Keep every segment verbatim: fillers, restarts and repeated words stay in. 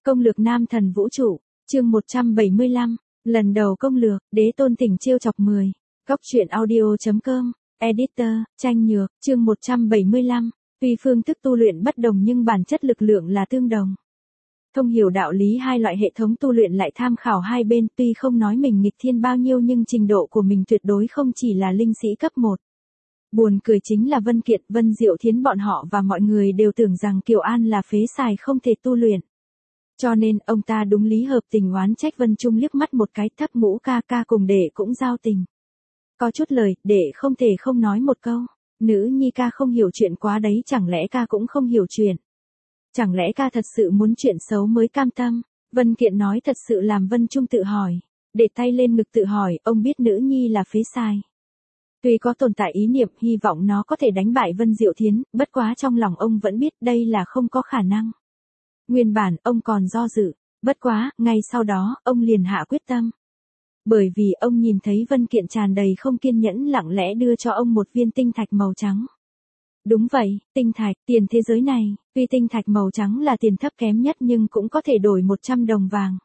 Công lược nam thần vũ trụ, chương một trăm bảy mươi lăm, lần đầu công lược, đế tôn tỉnh trêu chọc mười. Góc truyện audio chấm com, editor, Tranh Nhược, chương một trăm bảy mươi lăm, tuy phương thức tu luyện bất đồng nhưng bản chất lực lượng là tương đồng. Thông hiểu đạo lý hai loại hệ thống tu luyện lại tham khảo hai bên, tuy không nói mình nghịch thiên bao nhiêu nhưng trình độ của mình tuyệt đối không chỉ là linh sĩ cấp một. Buồn cười chính là Vân Kiệt, Vân Diệu Thiến bọn họ và mọi người đều tưởng rằng Kiều An là phế xài không thể tu luyện. Cho nên, ông ta đúng lý hợp tình oán trách Vân Trung liếc mắt một cái, thấp ngũ ca ca cùng đệ cũng giao tình. Có chút lời, đệ không thể không nói một câu. Nữ nhi ca không hiểu chuyện quá đấy, chẳng lẽ ca cũng không hiểu chuyện? Chẳng lẽ ca thật sự muốn chuyện xấu mới cam tâm? Vân Kiện nói thật sự làm Vân Trung tự hỏi. Để tay lên ngực tự hỏi, ông biết nữ nhi là phế sai. Tuy có tồn tại ý niệm hy vọng nó có thể đánh bại Vân Diệu Thiến, bất quá trong lòng ông vẫn biết đây là không có khả năng. Nguyên bản, ông còn do dự, bất quá, ngay sau đó, ông liền hạ quyết tâm. Bởi vì ông nhìn thấy Vân Kiện tràn đầy không kiên nhẫn lặng lẽ đưa cho ông một viên tinh thạch màu trắng. Đúng vậy, tinh thạch, tiền thế giới này, tuy tinh thạch màu trắng là tiền thấp kém nhất nhưng cũng có thể đổi một trăm đồng vàng.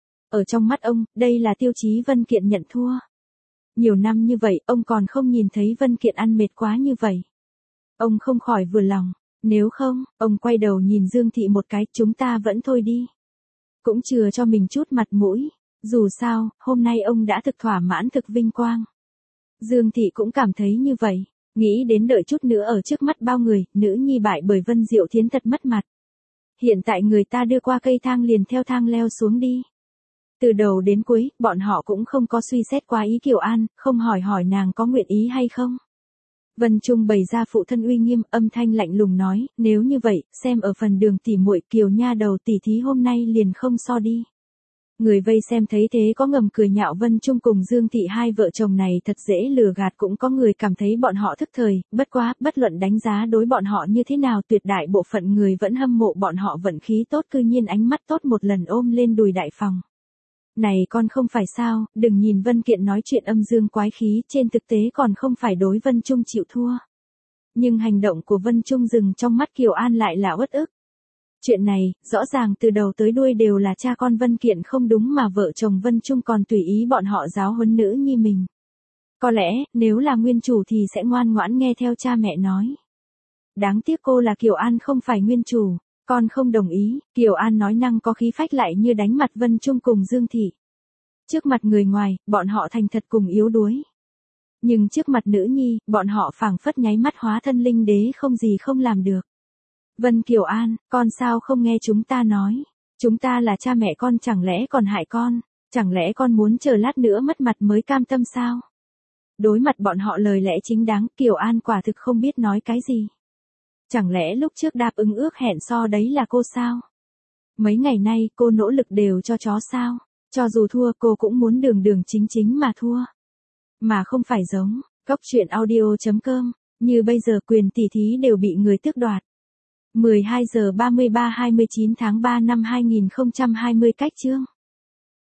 Ở trong mắt ông, đây là tiêu chí Vân Kiện nhận thua. Nhiều năm như vậy, ông còn không nhìn thấy Vân Kiện ăn mệt quá như vậy. Ông không khỏi vừa lòng. Nếu không, ông quay đầu nhìn Dương Thị một cái, chúng ta vẫn thôi đi. Cũng chừa cho mình chút mặt mũi. Dù sao, hôm nay ông đã thực thỏa mãn thực vinh quang. Dương Thị cũng cảm thấy như vậy. Nghĩ đến đợi chút nữa ở trước mắt bao người, nữ nhi bại bởi Vân Diệu Thiến thật mất mặt. Hiện tại người ta đưa qua cây thang liền theo thang leo xuống đi. Từ đầu đến cuối, bọn họ cũng không có suy xét quá ý Kiều An, không hỏi hỏi nàng có nguyện ý hay không. Vân Trung bày ra phụ thân uy nghiêm, âm thanh lạnh lùng nói, nếu như vậy, xem ở phần đường tỉ muội Kiều nha đầu tỉ thí hôm nay liền không so đi. Người vây xem thấy thế có ngầm cười nhạo Vân Trung cùng Dương Thị hai vợ chồng này thật dễ lừa gạt, cũng có người cảm thấy bọn họ thức thời, bất quá, bất luận đánh giá đối bọn họ như thế nào, tuyệt đại bộ phận người vẫn hâm mộ bọn họ vận khí tốt, cư nhiên ánh mắt tốt một lần ôm lên đùi đại phòng. Này con không phải sao, đừng nhìn Vân Kiện nói chuyện âm dương quái khí, trên thực tế còn không phải đối Vân Trung chịu thua. Nhưng hành động của Vân Trung dừng trong mắt Kiều An lại là uất ức. Chuyện này, rõ ràng từ đầu tới đuôi đều là cha con Vân Kiện không đúng mà vợ chồng Vân Trung còn tùy ý bọn họ giáo huấn nữ nhi mình. Có lẽ, nếu là nguyên chủ thì sẽ ngoan ngoãn nghe theo cha mẹ nói. Đáng tiếc cô là Kiều An không phải nguyên chủ. Con không đồng ý, Kiều An nói năng có khí phách lại như đánh mặt Vân Trung cùng Dương Thị. Trước mặt người ngoài, bọn họ thành thật cùng yếu đuối. Nhưng trước mặt nữ nhi, bọn họ phảng phất nháy mắt hóa thân linh đế không gì không làm được. Vân Kiều An, con sao không nghe chúng ta nói? Chúng ta là cha mẹ con, chẳng lẽ còn hại con? Chẳng lẽ con muốn chờ lát nữa mất mặt mới cam tâm sao? Đối mặt bọn họ lời lẽ chính đáng, Kiều An quả thực không biết nói cái gì. Chẳng lẽ lúc trước đáp ứng ước hẹn so đấy là cô sao? Mấy ngày nay cô nỗ lực đều cho chó sao? Cho dù thua cô cũng muốn đường đường chính chính mà thua. Mà không phải giống, góc truyện audio chấm com, như bây giờ quyền tỷ thí đều bị người tước đoạt. mười hai giờ ba mươi ba hai mươi chín tháng ba năm hai nghìn không trăm hai mươi cách chương.